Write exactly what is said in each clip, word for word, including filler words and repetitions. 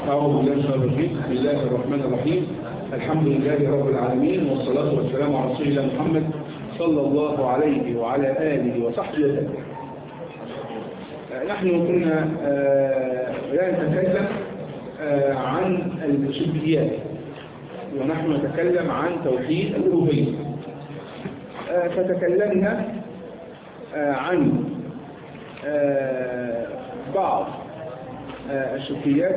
أعوذ بالله من الشيطان الرجيم. بسم الله الرحمن الرحيم. الحمد لله رب العالمين، والصلاة والسلام على رسول الله محمد صلى الله عليه وعلى آله وصحبه وسلم. نحن كنا لا نتكلم عن الشركيات، ونحن نتكلم عن توحيد الألوهية. فتكلمنا عن بعض الشركيات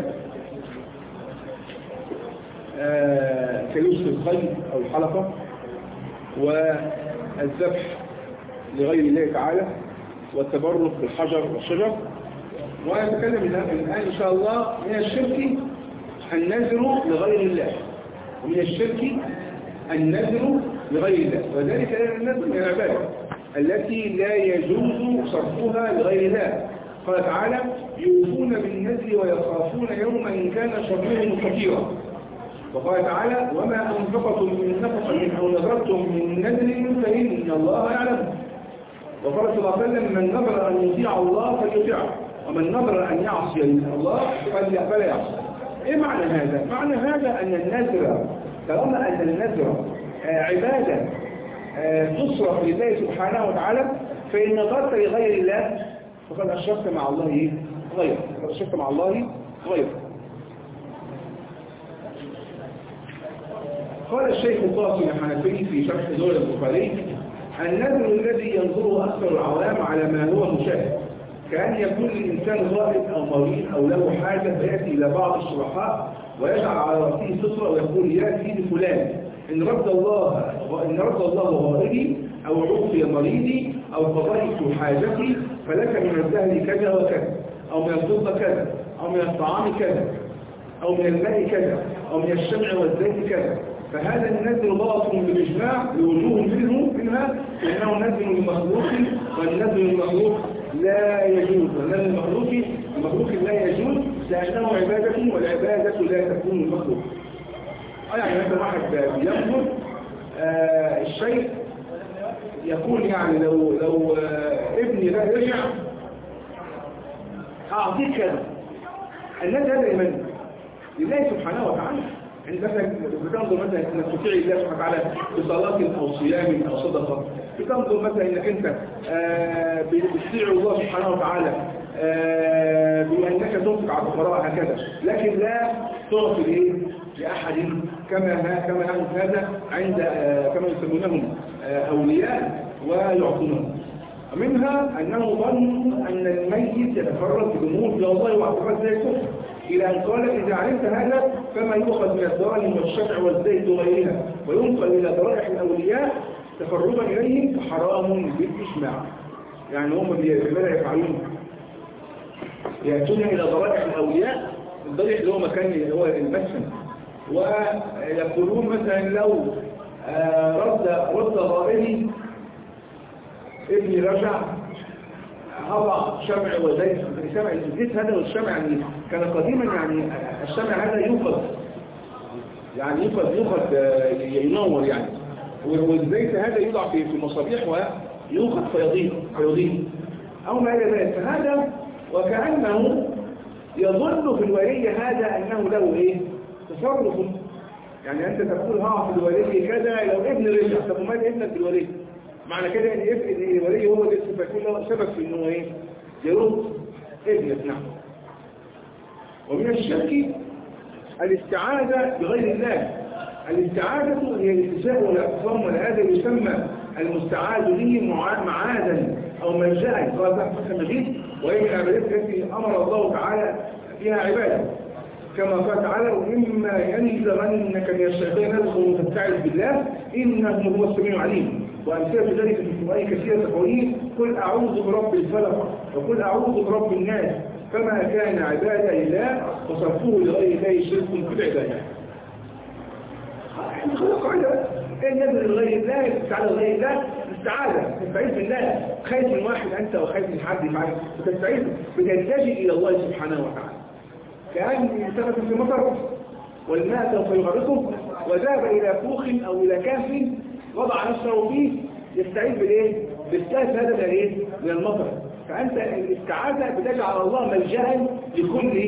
كيوسف الخيل أو الحلقة والذبح لغير الله تعالى والتبرك بالحجر والشجر. ونتكلم الآن إن شاء الله من الشرك النذر لغير الله، ومن الشرك النذر لغير الله، وذلك النذر من العبادة التي لا يجوز صرفها لغير الله. قال تعالى: يوفون بالنذر ويخافون يوما إن كان شره كثيرا. وقال تعالى: وما أنفقتم من نفقة أو نذرتم من نذر فإن الله يعلم. وقال صلى الله عليه وسلم: من نذر أن يطيع الله فليطيعه، ومن نذر أن يعصي الله فلا يعصي. إيه معنى هذا؟ معنى هذا أن النذر، طالما أن النذر عبادة تصرف لله سبحانه وتعالى، فإن نذرت لغير الله فقد أشركت مع الله غيره، فقد أشركت مع الله غيره. قال الشيخ القاسم الحنفي في شرح زهد البخاري: النذر الذي ينظره أكثر العوام على ما هو مشاهد، كأن يكون الإنسان غائب أو مريض أو له حاجة، فيأتي إلى بعض الشرحاء ويجعل على رأسه سترة ويقول: يا سيدي فلان، إن رد الله إن رد الله غائبي أو عوفي مريضي أو قضيت حاجتي فلك من الذهب كذا وكذا، أو من الفضة كذا، أو من الطعام كذا، أو من الماء كذا، أو من الشمع والزيت كذا. فهذا النذر باطل بالإجماع لوجوه منه منها إنه نذر المخلوق، والنذر المخلوق لا يجوز، والنذر المخلوق المخلوق لا يجوز لأنه عبادة، والعبادة لا تكون المخلوق. يعني مثلا واحد بينظر آه الشيء يقول يعني لو لو آه ابني ده يرجع أعطيك كذا. النذر هذا لمن؟ لله سبحانه وتعالى. يعني مثلا بتنظر مثلا انك تطيع الله سبحانه وتعالى بصلاة او صيام او صدقة، بتنظر مثلا انك انت آه بتطيع الله سبحانه وتعالى آه بانك تنفق على الفقراء هكذا، لكن لا تعطي ايه لاحد كما كما هذا عند آه كما يسمونهم آه اولياء ويعطونهم. منها انه ظن ان الميت يتفرد بامور الى الله واعتقاد زي الكفر، إلى أن قال: إذا علمت هذا فما يؤخذ من الدراهم والشمع والزيت وغيرها وينقل إلى ضرائح الأولياء تفرغا إليهم فحرام بالإجماع. يعني هم بماذا يفعلون؟ يأتون إلى ضرائح الأولياء، الضريح اللي هو مكان هو المسكن، ويقولون مثلا لو رد رد غائبي ابني رجع هضع شمع وزيت. الشمع الزيت هذا والشمع يعني كان قديما، يعني الشمع هذا يوقد، يعني يوقد يوقد ينور يعني، والزيت هذا يوضع في في مصابيح ويوقد فيضيء فيضيء أو ما إلى ذلك. فهذا وكأنه يظن في الولي هذا أنه له إيه تصرف. يعني أنت تقول ها في الولي كذا لو ابن رجع، طب وماذا ابنك في الولي؟ معنى كده ان الولي هو اللي يكون له سبب في انه ايه يرد ابنك. نعم. ومن الشرك الاستعاذة بغير الله. الاستعاذة هي الاتساء والاعتصام، ولهذا يسمى المستعاذ به معاذا او ملجأ. قال تحت فتح المجيد: وهي من العبادات التي امر الله تعالى فيها عباده، كما قال تعالى: وإما ينزغنك من الشيطان نزغ فاستعذ بالله إنه هو السميع العليم. وأمثلة ذلك في القرآن كثيرة تقولين: قل أعوذ برب الفلق وقل أعوذ برب الناس. فما كان عبادة لله وصرفوه لغير الله شرك في العبادة. احنا خلق قاعدة ايه النذر لغير الله، الاستعاذة لغير الله، الاستعاذة تستعيذ بالله. خايف من واحد أنت وخايف من حد يفعل، بتستعيذ بتلتجئ إلى الله سبحانه وتعالى. كأن سبت في مطر والماء سوف يغرقه، وذهب إلى كوخ أو إلى كهف وضع نفسه فيه يستعيذ بالإيه؟ بالكهف هذا من الإيه؟ من المطر. فأنت الاستعاذة بتجعل الله ملجأ لكل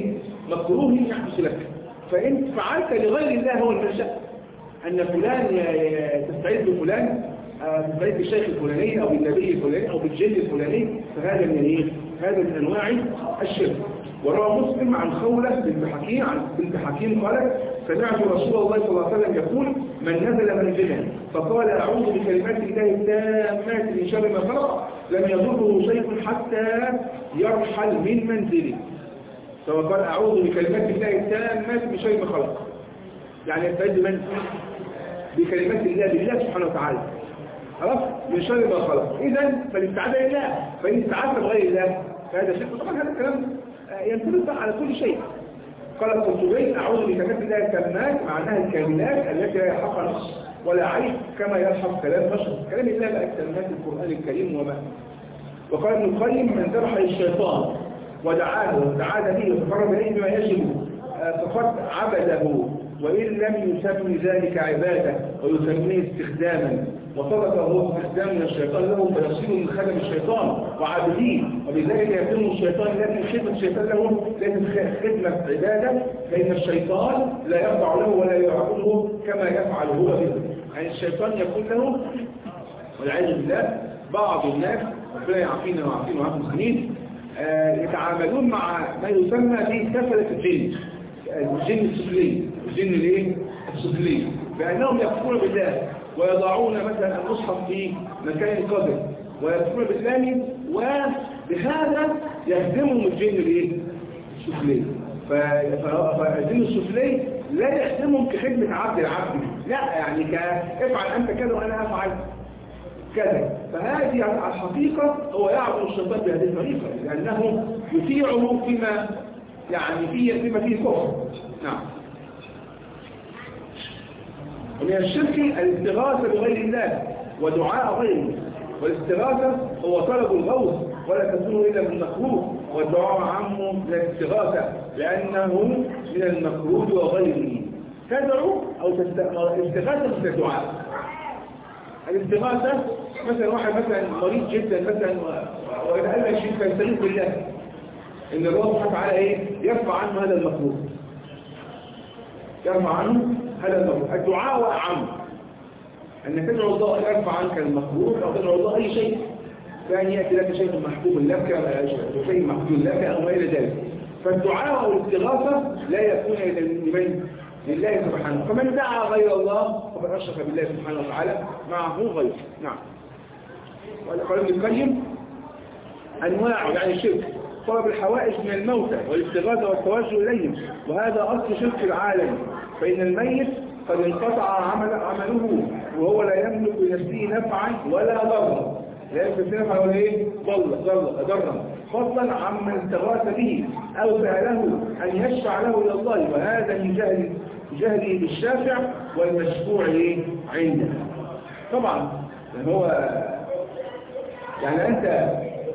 مكروه يحدث لك، فإن فعلت لغير الله هو المنشأ، أن فلان تستعيد بفلان، تستعيد بالشيخ الفلاني أو بالنبي الفلاني أو بالجن الفلاني، فهذا من إيه؟ هذا من أنواع الشرك. وروى مسلم عن خولة بنت حكيم عن بنت حكيم قالت: سمعت رسول الله صلى الله عليه وسلم يقول: من نزل منزلا فقال أعوذ بكلمات الله التامات من شر ما خلق لم يضره شيء حتى يرحل من منزله. فقال أعوذ بكلمات الله التامات من شر ما خلق، يعني يستعيذ من بكلمات الله بالله سبحانه وتعالى، خلاص، من شر ما خلق. إذا فالاستعاذة لله، فإن استعاذت بغير الله فهذا شرك. طبعا هذا الكلام ينطبق على كل شيء. قال القرطبي: أعوذ بكلمات الله التامات، معناها الكلمات التي لا يلحقها نقص ولا عيب كما يلحق كلام بشر، كلام الله بقى كلمات القرآن الكريم وما. وقال ابن القيم: من ذبح الشيطان ودعاه ودعاه به وتقرب إليه بما يجب فقد عبده، وإن لم يسمي ذلك عبادة ويسميه استخداما، وصدق هو استخدام من الشيطان له فيصير من خدم الشيطان وعابدين، وبذلك يكون الشيطان لكن خدمة الشيطان له لكن خدمة عبادة، فإن الشيطان لا يخضع له ولا يعبده كما يفعل هو به. يعني الشيطان يكون له والعياذ بالله بعض الناس ربنا يعافينا ويعافينا ويعافي المسلمين يتعاملون مع ما يسمى بسفلة الجن، الجن السفلي، الجن الايه؟ السفلي، بأنهم يكفرون بالله ويضعون مثلا المصحف في مكان قذر ويكفرون بالله، وبهذا يهدمهم الجن الايه؟ السفلي. فالجن السفلي لا يهدمهم كخدمة عبد العبد، لا يعني افعل أنت كذا وأنا أفعل كذا. فهذه الحقيقة هو يعبد الشيطان بهذه الطريقة، لأنه يطيعه فيما يعني فيه فيما فيه كفر. نعم. ومن الشرك الاستغاثة بغير الله ودعاء غيره، والاستغاثة هو طلب الغوث ولا تكون إلا بالمكروه، والدعاء عامه من الاستغاثة لأنه من المكروه وغيره. تدعو أو الاستغاثة مثل الدعاء. الاستغاثة مثلا واحد مثلا مريض جدا مثلا ويتألم شيء فيستغيث بالله إن الله سبحانه وتعالى إيه؟ يرفع عنه هذا المكروه، يرفع عنه هذا المكروه. الدعاء أعم، أنك تدعو الله يرفع عنك المكروه أو تدعو الله أي شيء، كان يأتي لك شيء محبوب لك شيء محبوب لك أو ما إلى ذلك. فالدعاء أو الاستغاثة لا يكون لمن لله سبحانه، فمن دعا غير الله فقد أشرك بالله سبحانه وتعالى معه غيره. نعم. وقال ابن القيم: أنواع يعني الشرك طلب الحوائج من الموتى والاستغاثة والتوجه إليهم، وهذا أصل شرك العالم، فإن الميت قد انقطع عمل عمله وهو لا يملك لنفسه نفعا ولا ضرا، لا يملك نفعا ولا ايه؟ ضرا، فضلا عمن استغاث به أو سأله أن يشفع له إلى الله، وهذا من جهل جهله بالشافع والمشفوع عنده. طبعا هو يعني أنت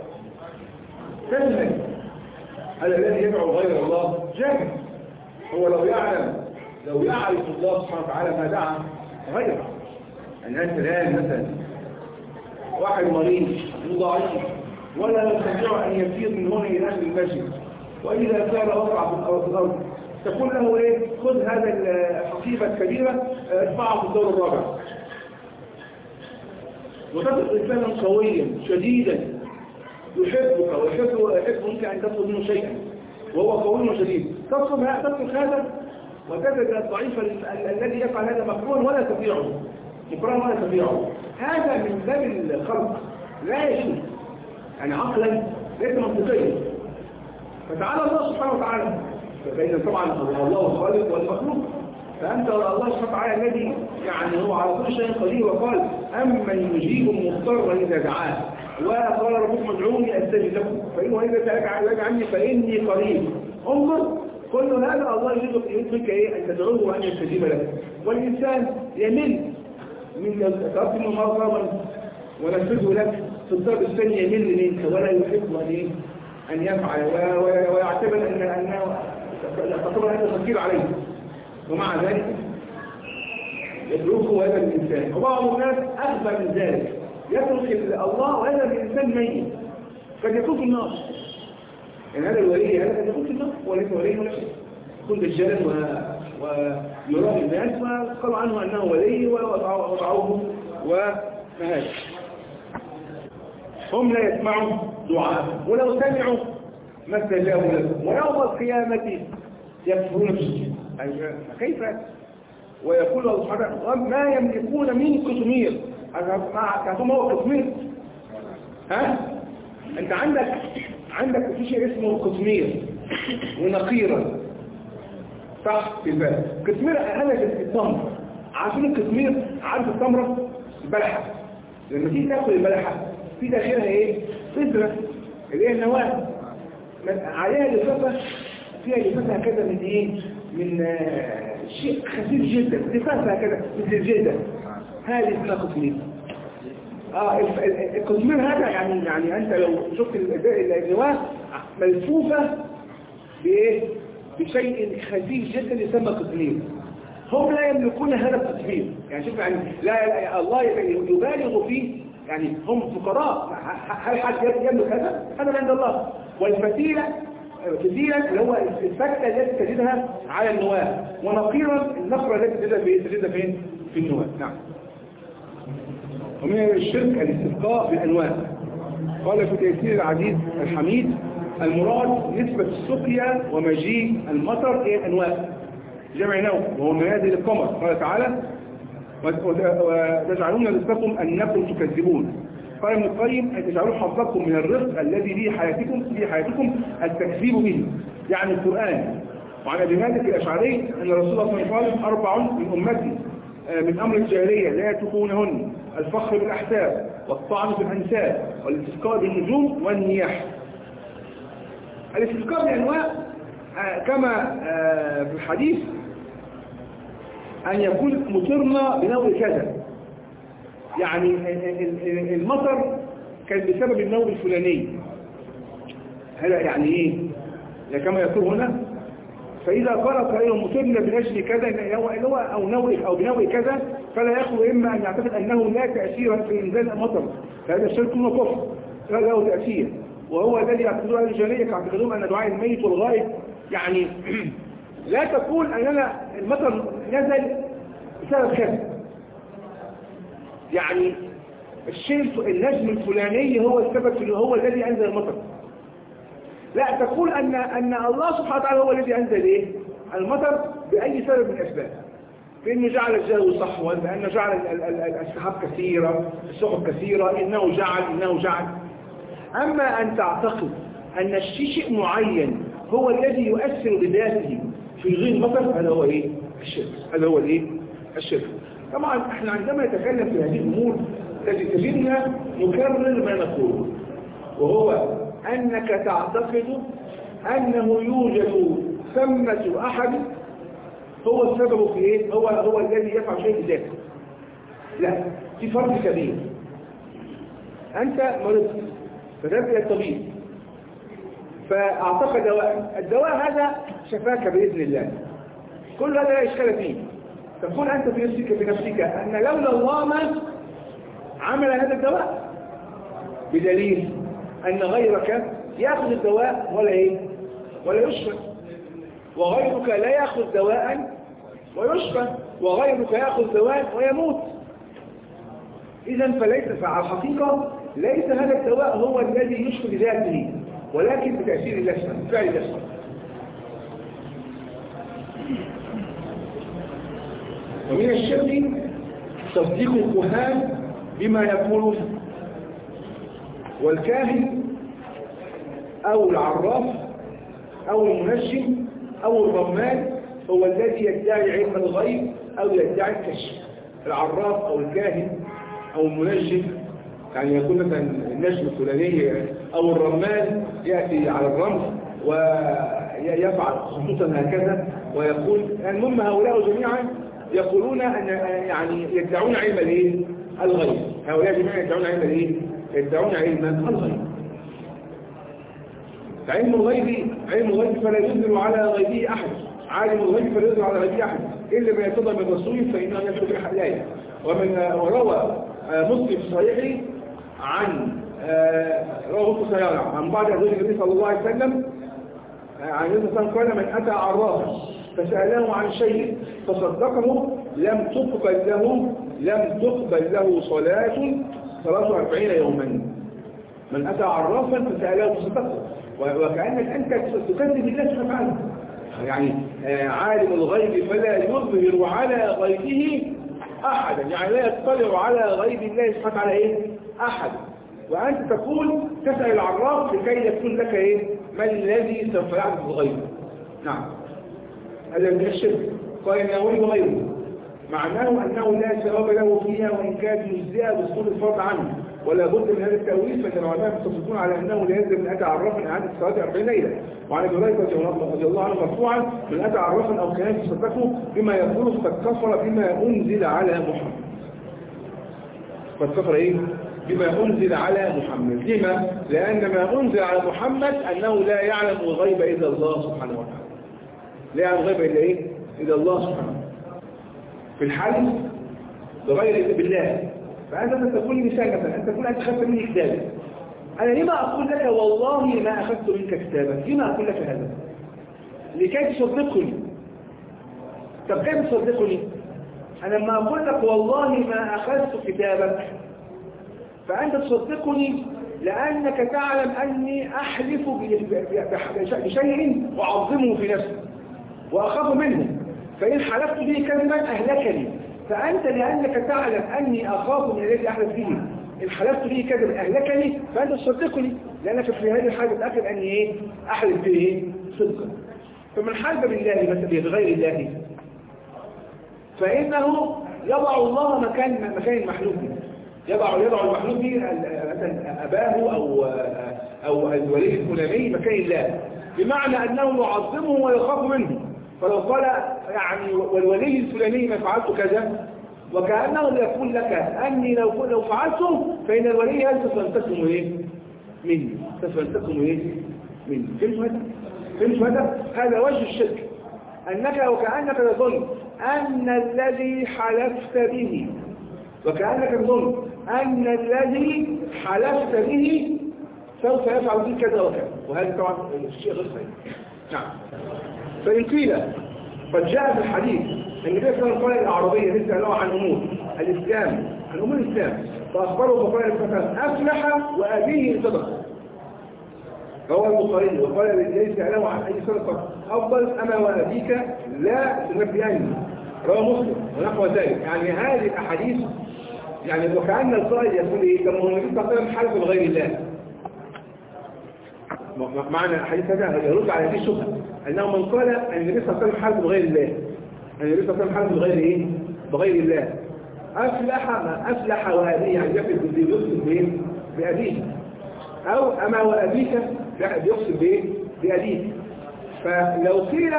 تجهل هذا الذي يدعو غير الله جاهل. هو لو يعلم لو يعرف الله سبحانه وتعالى ما دعا غيره. يعني أنت الآن مثلا واحد مريض ضعيف ولا يستطيع أن يسير من هنا إلى أهل المسجد، وإذا سار وقع في الأرض تقول له إيه؟ خذ هذا الحقيبة الكبيرة ارفعه في الدور الرابع، وتجد إنسانا قويا شديدا يحبك ويحب يحب أن تطلب منه شيئا وهو قوي شديد، تطلب هذا وتجد الضعيف الذي يفعل هذا مكروه ولا تطيعه، مكروه ولا تطيعه. هذا من باب الخلق لا يجوز، يعني عقلا ليس منطقيا. فتعالى الله سبحانه وتعالى، فإن طبعا الله الخالق والمخلوق، فأنت الله سبحانه وتعالى الذي يعني هو على كل شيء قدير، وقال أمن يجيب المضطر إذا دعاه، وقال ربكم ادعوني أستجب لكم، فإنه إذا سألك عني فإني قريب. انظر كل هذا الله يريد منك إيه؟ أن تدعوه وأن يستجيب لك. والإنسان يمل من تقدم مرضا ونفذه لك في الضرب الثاني، يمل منك ولا يحب أن أن يفعل ويعتبر أن أنه تعتبر هذا تفكير عليه، ومع ذلك يتركه هذا الإنسان. وبعض الناس أغبى من ذلك، يترك الله وهذا الإنسان ميت قد يكون في النار. يعني هذا الولي هذا قد يكون في النار وليس ولي ولا شيء. يكون دجالا ويراه الناس، وقالوا عنه أنه ولي ووضعوه وهذا. هم لا يسمعوا دعاء، ولو سمعوا ما استجابوا له، ويوم القيامة يكفرون بالشرك. كيف؟ ويقول الله سبحانه ما يملكون من قطمير. كاتم هو قطمير. ها؟ أنت عندك عندك في شيء اسمه قطمير ونقيرة، صح؟ في البلد قطمير أنا في التمر. عارفين القطمير؟ عارف التمرة؟ البلحة. لما تيجي تاكل البلحة في داخلها ايه؟ بذرة اللي هي النواة، عليها لفافة، فيها لفافة كده من ايه؟ من آه شيء خفيف جدا، لفافة كده مثل الجلدة. هذه اسمها قطمير. اه القطمير هذا يعني يعني انت لو شفت النواة ملفوفة بايه؟ بشيء خفيف جدا يسمى قطمير. هم لا يملكون هذا القطمير. يعني شوف يعني لا, لا الله يبالغ فيه، يعني هم فقراء. هل حد يملك هذا؟ هذا عند الله. والفتيلة فتيلة اللي هو الفتلة التي تجدها على النواة، ونقيرا النقرة التي تجدها فين؟ تجدها فين؟ في النواة. نعم. ومن الشرك الاستسقاء بالأنواع. قال في تيسير العزيز الحميد المراد نسبة السقيا ومجيء المطر إلى الأنواع جمع نوم، وهو منازل القمر. قال تعالى وتجعلون رزقكم أنكم تكذبون. قال ابن القيم أن تجعلوا حظكم من الرزق الذي به حياتكم في حياتكم التكذيب به، يعني القرآن. وعن أبي مالك الأشعري أن رسول الله صلى الله عليه وسلم أربع من أمتي من أمر الجاهلية لا يتقونهن: الفخر بالأحساب، والطعن في الأنساب، والاستسقاء بالنجوم، والنياح. الاستسقاء بالأنواع كما في الحديث أن يكون مطرنا بنوع كذا، يعني المطر كان بسبب النوع الفلاني. هذا يعني إيه؟ كما يقول هنا فإذا قال قائل مطرنا بنجم كذا أو نوع أو بنوع كذا فلا يخلو إما أن يعتقد أنه لا تأثير في إنزال المطر، فهذا الشرك وكفر لا له تأثير. وهو الذي يعتقدون أهل الجاهلية كاعتقادهم أن دعاء الميت والغائب، يعني لا تقول أننا المطر نزل بسبب كذا، يعني الشيء النجم الفلاني هو السبب، هو الذي أنزل المطر. لا تقول أن أن الله سبحانه وتعالى هو الذي أنزل إيه؟ المطر بأي سبب من الأسباب، بأنه جعل الجو صحوا، بأنه جعل السحاب كثيرة، السحب كثيرة، إنه جعل إنه جعل. أما أن تعتقد أن الشيء معين هو الذي يؤثر بذاته في غير المطر، هذا هو إيه؟ الشرك. هذا هو الإيه؟ الشرك. طبعا احنا عندما نتكلم في هذه الأمور تجدنا نكرر ما نقوله، وهو أنك تعتقد أنه يوجد ثمة أحد هو السبب في إيه؟ هو هو الذي يفعل شيء بذاته. لا، في فرق كبير. أنت مرض فذهبت إلى الطبيب فأعطاك دواء، الدواء هذا شفاك بإذن الله، كل هذا لا إشكال فيه. تقول أنت في نفسك في نفسك أن لولا الله ما عمل هذا الدواء، بدليل أن غيرك يأخذ الدواء ولا إيه؟ ولا يشفى، وغيرك لا يأخذ دواء ويشفى، وغيرك يأخذ دواء ويموت. إذن فليس على الحقيقة ليس هذا الدواء هو الذي يشفى بذاته، ولكن بتأثير الأسفل، فعل الأسفل. ومن الشرك تصديق الكهان بما يقولون، والكاهن أو العراف أو المنجم أو الرمال هو الذي يدعي علم الغيب أو يدعي الكشف. العراف أو الكاهن أو المنجم يعني يكون مثلا النجم الفلاني، أو الرمال يأتي على الرمل ويفعل خصوصا هكذا ويقول. المهم هؤلاء جميعا يقولون أن يعني يدعون علم الايه؟ الغيب. هؤلاء جميعا يدعون علم الايه؟ يدعون علم الغيب. علم الغيب علم الغيب فلا يظهر على غيبه أحد، عالم الغيب فلا يظهر على غيبه أحد إلا ما يرتضى من رسوله فإنه يكتب الحلاية. ومن وروى مسلم في صحيحه عن رواه مسلم صحيحه عن بعض أزواج النبي صلى الله عليه وسلم عن النبي صلى الله عليه وسلم قال: من أتى عرافا فسأله عن شيء فصدقه لم تقبل له لم تقبل له صلاة ثلاث وأربعين يوما. من أتى عرافا فسأله فصدقه، وكأنك أنت تكذب الله سبحانه وتعالى. يعني عالم الغيب فلا يظهر على غيبه أحدا، يعني لا يطلع على غيب الله سبحانه وتعالى إيه؟ أحد. وأنت تقول تسأل العراف لكي يكون لك إيه؟ ما الذي سوف يعرف الغيب. نعم، هذا من الشرك. قال إنه غيره، معناه أنه لا ثواب له فيها وإن كانت مجزئة بسقوط الفرض عنه، ولا بد من هذا التأويل. فإن العلماء متفقون على أنه لا يلزم من أتى عرافا إعادة الصلاة أربعين ليلة. وعن أبي هريرة رضي الله عنه مرفوعا: من أتى عرافا أو كان فصدقه بما يقول فقد كفر بما أنزل على محمد. قد كفر إيه؟ بما أنزل على محمد. لما؟ لأن ما أنزل على محمد أنه لا يعلم الغيب إلا الله سبحانه وتعالى. لا يعلم الغيب إلا إيه؟ إلا الله سبحانه وتعالى. في الحديث بغير بالله. فأنت تقول مثال مثلا، أنت تقول أنت أخذت مني كتابا، أنا لما أقول لك والله ما أخذت منك كتابا؟ لما أقول لك هذا؟ لكي تصدقني. طب كيف تصدقني؟ أنا لما أقول لك والله ما أخذت كتابك فأنت تصدقني لأنك تعلم أني أحلف بشيء وأعظمه في نفسي وأخاف منه، فإن حلفت به كذبا أهلكني. فأنت لأنك تعلم أني أخاف من الذي أحلف به، إن حلفت به كذبا أهلكني، فأنت تصدقني لأنك في هذه الحالة تتأكد أني إيه؟ أحلف به صدقا. فمن حلف بالله مثلا بغير الله فإنه يضع الله مكان مكان المحلوف به، يضع يضع المحلوف به مثلا أباه أو أو الولي الفلاني مكان الله، بمعنى أنه يعظمه ويخاف منه. فلو قال يعني والولي الفلاني ما فعلت كذا، وكأنه يقول لك أني لو لو فعلته فإن الولي هل سينتقم إيه مني، سينتقم إيه مني. فهمت هذا؟ فهمت هذا؟ هذا وجه الشرك، أنك وكأنك تظن أن الذي حلفت به وكأنك تظن أن الذي حلفت به سوف يفعل به كذا وكذا، وهذا طبعا الشيء غير صحيح. نعم. فإن قيل قد جاء في الحديث أن النبي صلى الله عليه وسلم قال العربية يسألوا عن أمور الإسلام عن أمور الإسلام فأخبروا فقال الفتاة أفلح وأبيه صدق. رواه البخاري وقال ليس له عن أي صدقة أفضل أما وأبيك لا تنبئني. رواه مسلم ونحو ذلك. يعني هذه الأحاديث يعني وكأن القائل يقول إيه؟ كما هو النبي صلى الله عليه وسلم حلف بغير الله. معنى الحديث هذا يرد على هذه الشبهة أنه من قال أن النبي صلى الله عليه وسلم حلف بغير الله، أن النبي صلى الله عليه وسلم حلف بغير إيه؟ بغير الله. أفلح ما أفلح وأبيه، يعني يقصد بإيه؟ بأبيه. أو أما وأبيك بيقصد بإيه؟ بأبيه. فلو قيل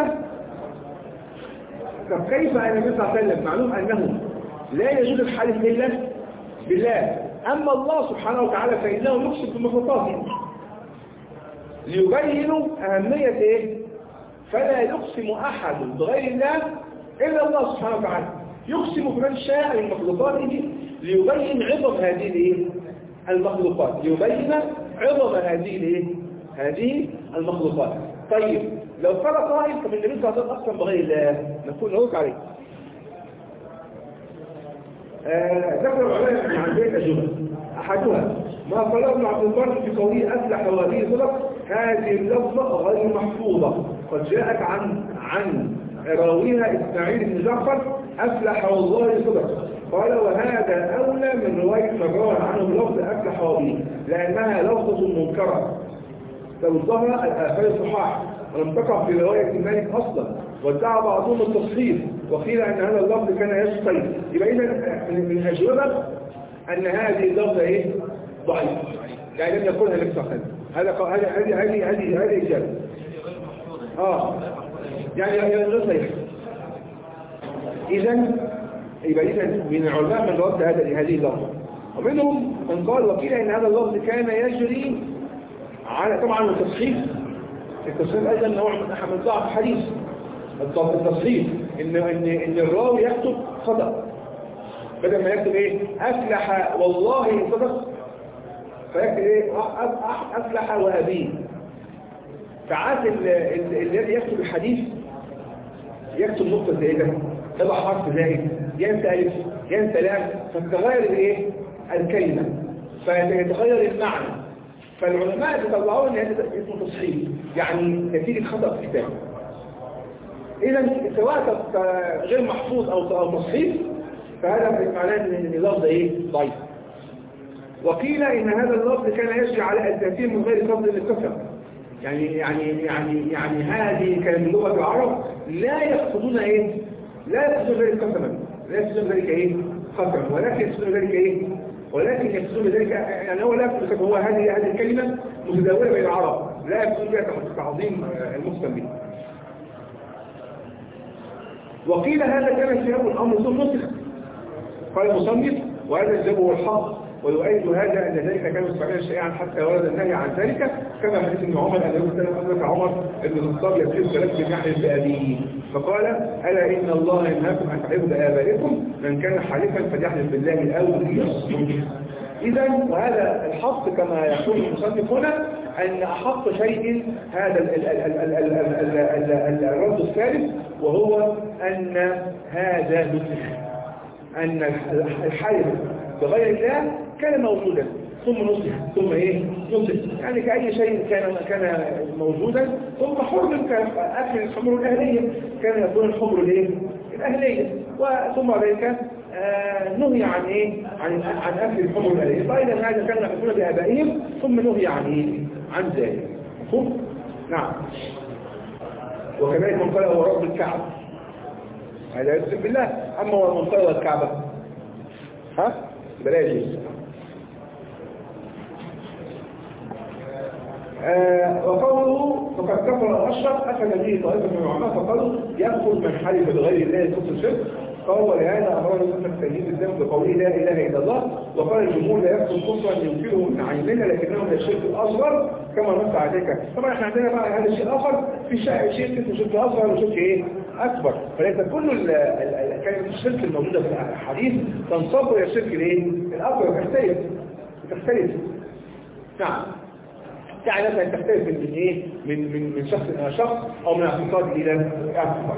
طب كيف أن النبي صلى الله عليه وسلم معلوم أنه لا يجوز الحلف إلا بالله، أما الله سبحانه وتعالى فإنه يقصد بمخلوقاته ليبينوا أهمية إيه؟ فلا يقسم أحد بغير الله إلا الله سبحانه وتعالى، يقسم بمن شاء من مخلوقاته ليبين عظم هذه المخلوقات، ليبين عظم هذه هذه المخلوقات. طيب لو قال قائل طب النبي صلى الله عليه وسلم أقسم بغير الله، نقول نرد عليه. ذكر العلماء عن بيت أجوبة أحدها ما قاله ابن عبد البر في قوله أفلح وأبيه صدق. هذه اللفظة غير محفوظة، قد جاءت عن عن راويها إسماعيل بن جعفر أفلح والله صدق. قال وهذا أولى من رواية من روى عنه لفظ أفلح وأبيه لأنها لفظة منكرة توضها الآثار الصحاح ولم تقع في رواية مالك أصلا، وادعى بعضهم التصحيح وقيل أن هذا اللفظ كان يشقي. يبقى إذا من الأجوبة أن هذه اللفظة إيه؟ ضعيف، يعني لم يقولها النبي صلى الله عليه وسلم. هذا هذه هذه هذه هذه إجابة. آه يعني غير صحيح. إذا يبقى إذا من العلماء من رد هذا هذه اللفظة، ومنهم من قال وقيل أن هذا اللفظ كان يجري على طبعا التصحيح. التصحيح أيضا نوع من ضعف الحديث. التصحيح إن إن إن الراوي يكتب خطأ، بدل ما يكتب إيه أفلح والله صدق فيكتب إيه أفلح وأبيه. ساعات الذي يكتب الحديث يكتب نقطة زائدة، يضع حرف زائد، ينسى ألف، ينسى لام، فتتغير الايه؟ الكلمة، فيتغير المعنى. فالعلماء بيطلعوا ان هذا اسمه تصحيح، يعني نتيجة خطأ في الكتاب. إذا سواء غير محفوظ أو أو تصحيح، فهذا معناه ان اللفظ ايه؟ ضعيف. وقيل ان هذا اللفظ كان يجري على التأثير من غير قصد للكثرة. يعني يعني يعني يعني هذه كان لغة العرب لا يقصدون ايه؟ لا يقصدون ذلك قسما، لا يقصدون ذلك ايه؟ قسما، ولكن يقصدون ذلك ايه؟ ولكن يقصدون ذلك يعني هو لا يقصد هو هذه هذه الكلمة متداولة بين العرب، لا يقصد بها تعظيم المقسم به. وقيل هذا كان سياق الامر ثم نسخ. قال المصنف وهذا الجواب هو الحق، ويؤيد هذا أن ذلك كان مستعملا شائعا حتى ورد النهي عن ذلك، كما حديث ابن عمر أنه سلم أدرك عمر بن الخطاب يسير ثلاث بنحل بأبيه فقال ألا إن الله ينهاكم أن تحلفوا بآبائكم، من كان حالفا فليحلف بالله أو ليصمت. إذا وهذا الحق كما يقول المصنف هنا أن أحق شيء هذا الرد الثالث، وهو أن هذا نسخ، أن الحلف بغير الله كان موجودا ثم نسخ ثم ايه نسخ، يعني كأي شيء كان كان موجودا ثم حرم كأكل الحمر الأهلية، كان يكون الحمر الايه الأهلية، وثم ذلك آه نهي عن ايه عن عن أكل الحمر الأهلية. فإذا هذا كان يأكلون بآبائهم ثم نهي عن ايه عن ذلك. مفهوم؟ نعم. وكذلك من قال هو رب الكعبة، هذا يقسم بالله. أما هو من قال الكعبة ها بلاجي. آه وقوله فقد كفر الأشرف أخذ به طائفة من العلماء فقالوا يأخذ من حلف بغير الله كفر الشرك. قال ولهذا أمرنا بأن تجديد الذنب بقوله لا إله إلا الله. وقال الجمهور لا يكفر كفرا ينكره من عيننا لكنه من الشرك الأصغر كما نص عليك. طبعا احنا عندنا بقى هذا الشيء الآخر في شيء اسمه شرك أصغر وشرك إيه أكبر، فليس كل كلمة الشرك الموجودة في الحديث تنصب إلى الشرك الإيه الأكبر، تختلف تختلف نعم. يعني مثلا تختلف من ايه من من من شخص الى شخص او من اعتقاد الى اعتقاد.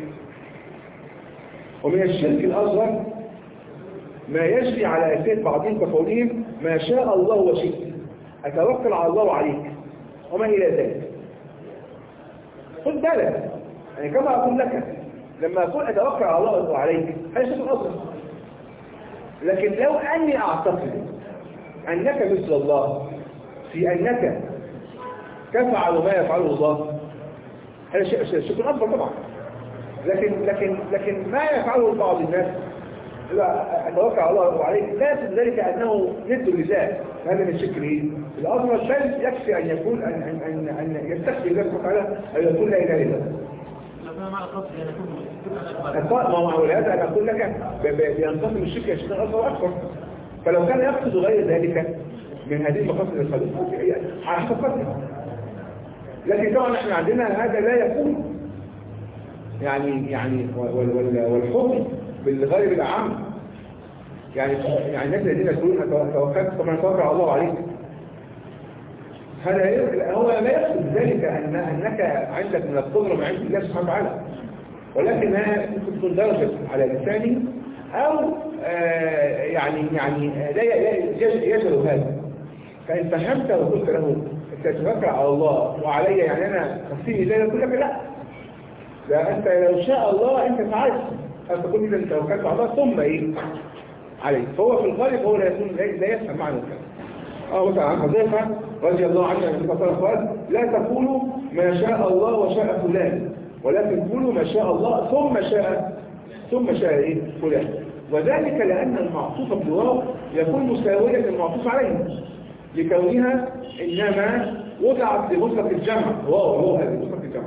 ومن الشرك الاصغر ما يجري على اساس بعضهم كقولهم ما شاء الله وشئت، اتوكل على الله وعليك وما الى ذلك. خد بالك يعني كما اقول لك لما اقول اتوكل على الله وعليك هذا شرك اصغر، لكن لو اني اعتقد انك مثل الله في أنك تفعل ما يفعله الله هذا شيء شيء أكبر طبعا. لكن لكن لكن ما يفعله بعض الناس لا أتوقع الله وعليك لا يقصد ذلك أنه ند لله، هذا من الشكر الأصغر، بل يكفي أن يكون أن أن أن أن يستخدم الله سبحانه وتعالى أن يقول لا إله إلا الله. ما هو هذا أنا أقول لك بينقسم الشرك إلى شيء أصغر وأكبر، فلو كان يقصد غير ذلك من هذه المقاصد الخليقة على حسب قدره. لكن طبعا احنا عندنا هذا لا يكون يعني يعني والحكم بالغير العام، يعني يعني الناس الذين يقولون توكلت طبعا توكل على الله عليك، هذا هو لا يقصد ذلك ان انك عندك من القدره من عند الله سبحانه وتعالى، ولكنها ممكن تكون درجه على لسانه او آه يعني يعني لا يجهل هذا. فإن فهمت وقلت له تتوكل على الله وعلي يعني أنا نفسي إليه يقول لك لا، لا أنت لو شاء الله أنت فعلت، أنت تقول إذا أنت توكلت على الله ثم إيه عليه. فهو في الغالب هو لا يكون لا يفهم معنى الكلام. أه مثلا عن حذيفة رضي الله عنه النبي صلى الله عليه وسلم قال لا تقولوا ما شاء الله وشاء فلان، ولكن قولوا ما شاء الله ثم شاء ثم شاء إيه فلان. وذلك لأن المعطوف بالواو يكون مساويا للمعطوف عليه لكونها إنما وضعت لمطلق الجمع، واو هو هذا مطلق الجمع،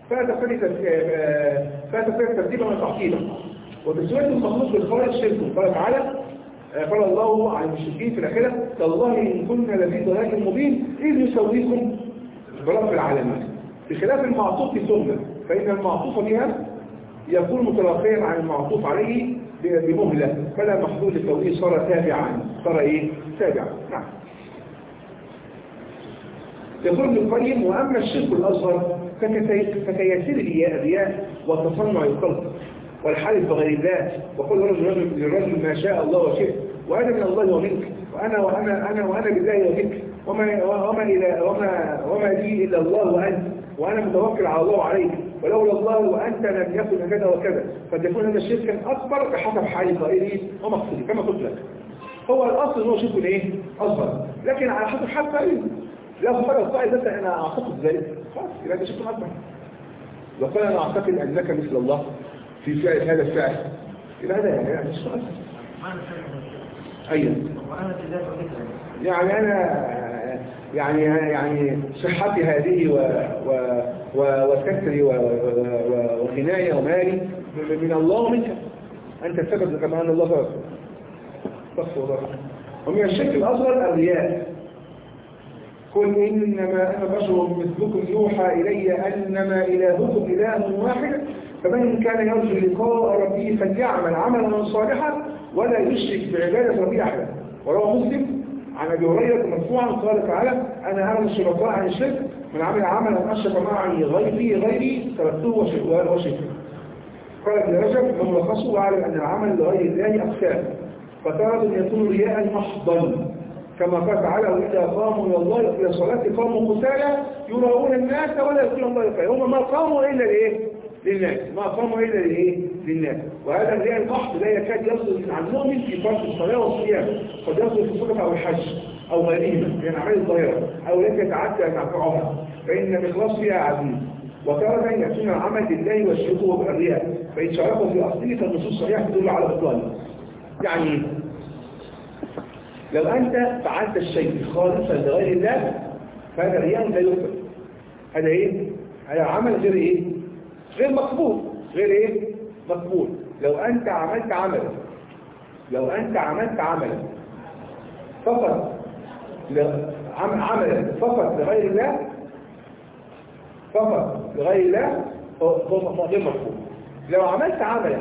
فتفرق ترتيبا وتعقيدا. وتسوية المخلوق بالخارج شرك. قال تعالى قال الله عن المشركين في الآخرة تالله إن كنا لفي ضلال مبين إذ يسويكم برب العالمين، بخلاف المعطوف ثم فإن المعطوف بها يكون متلقيا عن المعطوف عليه بمهلة، فلا محدود لكونه صار تابعا، صار إيه تابعا. نعم. يقول ابن القيم واما الشرك الاصغر فكيسير الرياء وتصنع الخلق والحلف بغير الله وقل رجل للرجل ما شاء الله وشئت وأنا من الله ومنك وأنا وأنا أنا وأنا بالله ومنك وما وما إلى وما وما لي إلا الله وأنت وأنا متوكل على الله وعليك ولولا الله وأنت لم يكن كذا وكذا فتكون هذا الشرك أكبر بحسب حال قائله ومقصده كما قلت لك. هو الأصل إنه شرك إيه؟ أصغر لكن على حسب حال قائله لا فرق القائل بس أنا أعتقد ذلك خلاص يبقى ده شرك أكبر. وقال أنا أعتقد أنك مثل الله في فعل هذا الفعل يبقى هذا يعني شرك أكبر. أيوه. يعني أنا يعني يعني صحتي هذه و و و وكسري وغناية ومالي من الله ومنك أنت السبب كما أن الله سبب استغفر الله. ومن الشرك الأصغر الرياء قل إنما أنا بشر مثلكم يوحى إلي أنما إلهكم إله واحد فمن كان يرجو لقاء ربه فليعمل عملا صالحا ولا يشرك بعبادة ربه أحدا. وروى مسلم عن أبي هريرة مرفوعا قال تعالى أنا أعلم الشركاء عن الشرك من عمل عملا أشرك معي غيري غيري تركته وشركه. قال ابن رجب من لخصه واعلم أن العمل لغير الله أقسام فترى أن يكون رياء محضا كما قال تعالى وإذا قاموا إلى الله إلى الصلاة قاموا قتالا يراؤون الناس ولا يقولون الله يقول هم ما قاموا إلا لإيه؟ للناس ما قاموا إلا لإيه؟ للناس. وهذا الرياء المحض لا يكاد يصل عن المؤمن في فرض الصلاة والصيام قد يصل في الصدقة أو الحج أو غيرهما من أعمال الظاهرة أو لك يتعدى أن يعفعها فإن الإخلاص فيها عزيز. وتارة يكون العمل لله والشرك بالرياء فإن شاركوا في أصله فالنصوص صحيحة تدل على بطلانه. يعني لو أنت فعلت الشيء خالصا لغير الله فهذا رياء لا يقبل. هذا إيه؟ هذا عمل غير إيه؟ غير مقبول. غير إيه؟ مقبول. لو أنت عملت عملا لو أنت عملت عملا فقط عملا فقط لغير الله فقط لغير الله هو غير مقبول. لو عملت عملا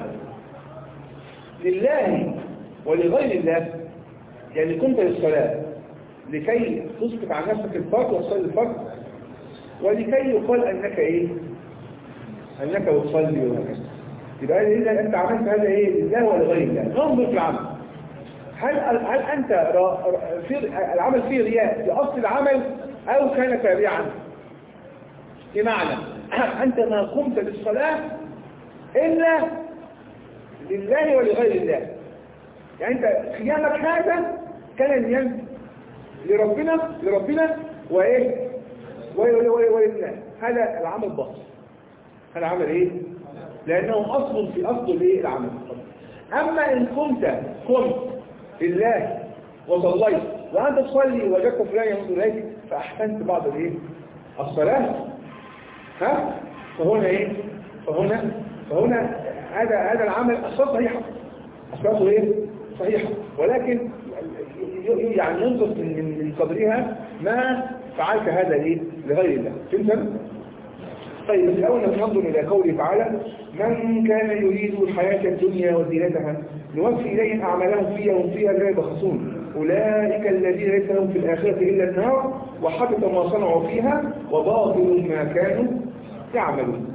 لله ولغير الله يعني كنت للصلاة لكي تسقط عن نفسك الفرض وتصلي الفرض ولكي يقال أنك إيه؟ أنك تصلي وهكذا. يبقى إذا أنت عملت هذا إيه؟ لله ولغير الله. ننظر في العمل. هل هل أنت في العمل فيه رياء في أصل العمل أو كان تابعا؟ بمعنى أنت ما قمت بالصلاة إلا لله ولغير الله. يعني أنت قيامك هذا كان اليوم لربنا لربنا وإيه؟ ولله. هذا العمل باطل. هذا عمل إيه؟ لأنه أصل في أصل الإيه؟ العمل. أما إن كنت قمت لله وصليت وأنت تصلي وجدت فلان ينظر إليك فأحسنت بعض الإيه؟ الصلاة ها؟ فهنا إيه؟ فهنا فهنا هذا هذا العمل أصلا صحيحة. أصلاته إيه؟ صحيحة. ولكن يعني ينقص من من قدرها ما فعلت هذا إيه؟ لغير الله. فهمت؟ طيب الأول ننظر إلى قوله تعالى من كان يريد الحياة الدنيا وزينتها نوفي إليهم أعمالهم فيها وهم فيها لا يبخسون أولئك الذين ليس لهم في الآخرة إلا النار وحبط ما صنعوا فيها وباطل ما كانوا يعملون.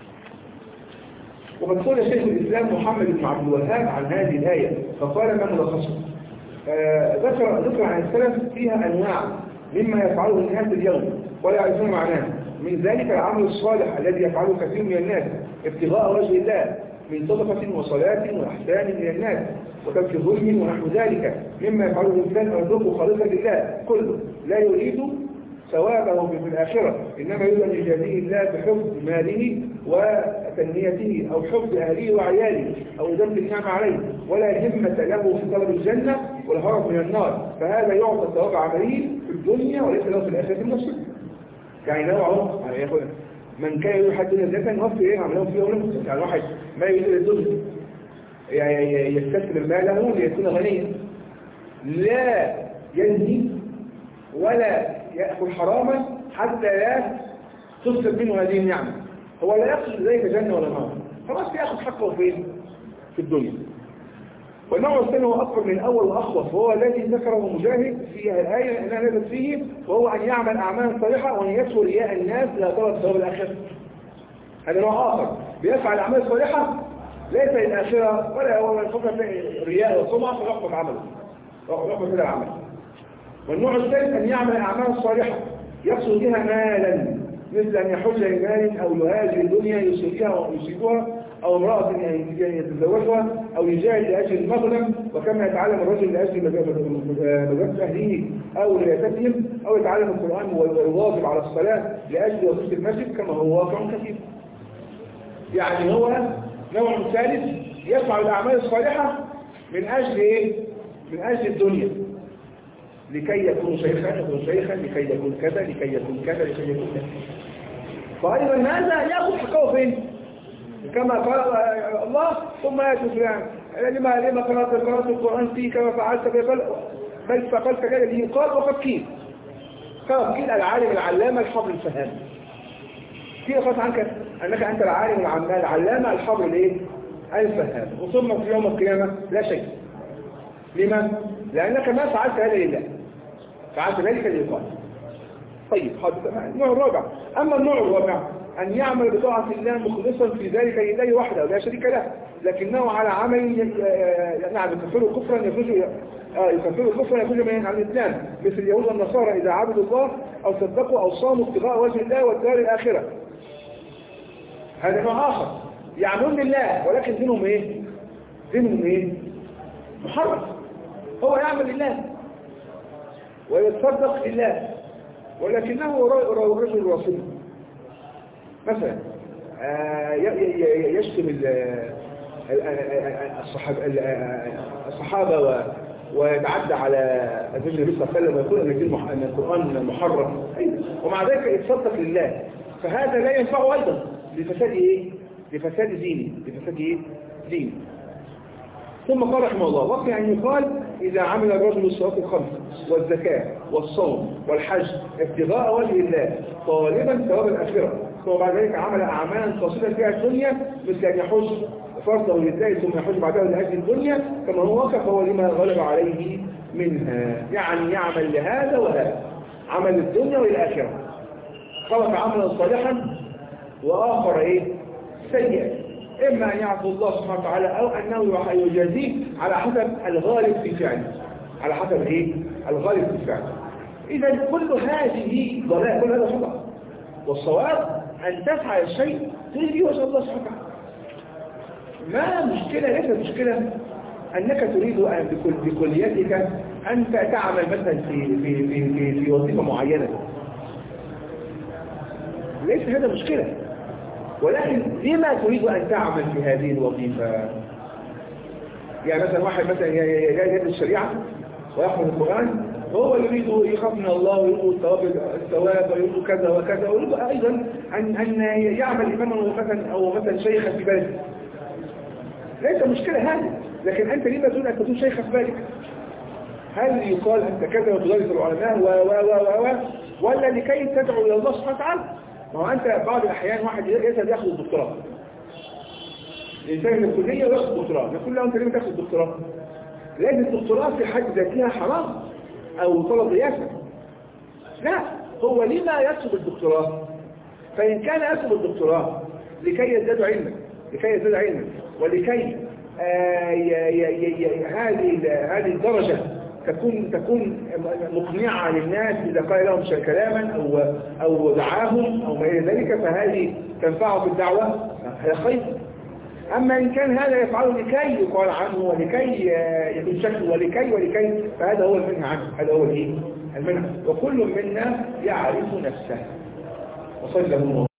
وقد قال شيخ الإسلام محمد بن عبد الوهاب عن هذه الآية فقال ما ملخصه آه ذكر ذكر عن السلف فيها أنواع مما يفعله الناس اليوم ولا يعرفون معناه. من ذلك العمل الصالح الذي يفعله كثير من الناس ابتغاء وجه الله من صدقة وصلاة وإحسان إلى الناس وترك ظلم ونحو ذلك مما يفعله الإنسان ويرزقه خالصا لله كله لا يريد ثوابه في الآخرة إنما يريد أن يجازيه الله بحفظ ماله وتنميته أو حفظ أهله وعياله أو ذنب النعمة عليه ولا همة له في طلب الجنة والهرب من النار فهذا يعطى ثواب عمله في الدنيا وليس له في الآخرة النصيب. يعني نوعه يعني يقول من كان يريد حد الجنة نوفي إيه عملهم فيه ونفسه. يعني واحد ما يريد الدنيا يعني يستثمر ماله ليكون غنيا لا ينهي ولا يأكل حراما حتى لا تسلب منه هذه النعمة. هو لا يقصد ذلك جنة ولا نار خلاص يأخذ حقه فين؟ في الدنيا. والنوع الثاني هو أكبر من الأول وأخوف وهو الذي ذكره مجاهد في الآية أنها نزلت فيه وهو أن يعمل أعمالا صالحة وأن يسهل رياء الناس لا ترى ثواب الآخرة. هذا نوع آخر بيفعل الأعمال الصالحة ليس للآخرة ولا هو الفكرة رياء وسمعة فيحبط عمله يحبط كده العمل. والنوع الثالث أن يعمل أعمال صالحة يقصد بها مالا، مثل أن يحج لمال أو يهاجر الدنيا يصيبها ويصيبها، أو امرأة يتزوجها، أو يجاهد لأجل المغنم، وكما يتعلم الرجل لأجل مجرد أهله أو رياستهم، أو يتعلم القرآن ويواظب على الصلاة لأجل وظيفة المسجد كما هو واقع كثير. يعني هو نوع ثالث يفعل الأعمال الصالحة من أجل إيه؟ من أجل الدنيا، لكي يكون شيخا يكون شيخا لكي يكون كذا لكي يكون كذا لكي يكون كذا. فأيضا هذا يأخذ حقه فين؟ كما قال الله ثم يأتي فلان لما لما قرأت قرأت القرآن فيه كما فعلت بل بل فقلت كذا اللي قال وقد قيل قال قيل العالم العلامة الحبر الفهام. كيف قلت عنك أنك أنت العالم العلامة الحبر الايه؟ الفهام، وثم في يوم القيامة لا شيء. لما؟ لأنك ما فعلت هذا لله، فعلت ذلك للقائل. طيب النوع الرابع. أما النوع الرابع أن يعمل بطاعة الله مخلصا في ذلك لله وحده لا شريك له، لكنه على عمل نعم يكفره كفرا يخرج يكفره كفرا يخرج من عن الإسلام، مثل اليهود والنصارى إذا عبدوا الله أو صدقوا أو صاموا ابتغاء وجه الله والدار الآخرة. هذا نوع آخر يعملون لله ولكن دينهم إيه؟ دينهم إيه؟ محرم. هو يعمل لله ويتصدق لله ولكنه رجل رسول مثلا يشتم الصحابة ويتعدى على النبي صلى الله عليه وسلم ويقول ان القرآن محرم، ومع ذلك يتصدق لله، فهذا لا ينفعه ايضا لفساد ايه؟ لفساد دينه لفساد ايه؟ دينه. ثم قال رحمه الله: وقع أن يقال إذا عمل الرجل الصلاة الخمس والزكاة والصوم والحج ابتغاء وجه الله طالبا ثواب الآخرة، ثم بعد ذلك عمل أعمالا قاصدة فيها الدنيا مثل أن يحج فرضه لله ثم يحج بعدها لأجل الدنيا كما هو واقع، فهو لما غلب عليه منها، يعني يعمل لهذا وهذا، عمل الدنيا والآخرة، خلق عملا صالحا وآخر إيه؟ سيئا، إما أن يعفو الله سبحانه وتعالى أو أنه يجازيه على حسب الغالب في فعله، على حسب إيه؟ الغالب في فعله. إذا كل هذه ضلال، كل هذا خطأ، والصواب أن تفعل الشيء تريد وجه الله سبحانه وتعالى. ما مشكلة ليس مشكلة أنك تريد أن بكل بكليتك أن تعمل مثلا في في في في, في وظيفة معينة، ليس هذا مشكلة، ولكن لما تريد أن تعمل في هذه الوظيفة؟ يعني مثلا واحد مثلا يدرس الشريعة ويحفظ القرآن وهو يريد يخاف من الله ويريد الثواب الثواب ويريد كذا وكذا، ويريد أيضا أن أن يعمل إماما مثلا أو مثلا شيخا في بلده، ليس مشكلة هذه، لكن أنت لما تريد أن تكون شيخا في بلدك؟ هل يقال أنت كذا وتدرس العلماء و و و و ولا لكي تدعو إلى الله سبحانه وتعالى؟ ما هو أنت بعض الأحيان واحد يسأل يأخذ الدكتوراه، الإنسان من الكلية ويأخذ الدكتوراه، نقول له أنت ليه تأخذ الدكتوراه؟ لأن الدكتوراه في حد ذاتها حرام أو طلب رياسة. لا، هو لما يطلب الدكتوراه؟ فإن كان يطلب الدكتوراه لكي يزداد علما لكي يزداد علما ولكي آه هذه هذه الدرجة تكون تكون مقنعة للناس إذا قال لهم كلاما أو أو دعاهم أو ما إلى ذلك، فهذه تنفعه في الدعوة، هذا خير. أما إن كان هذا يفعله لكي يقال عنه ولكي يكون شكله ولكي ولكي فهذا هو المنهى عنه، هذا هو الإيه؟ المنهى. وكل منا يعرف نفسه. وصلى الله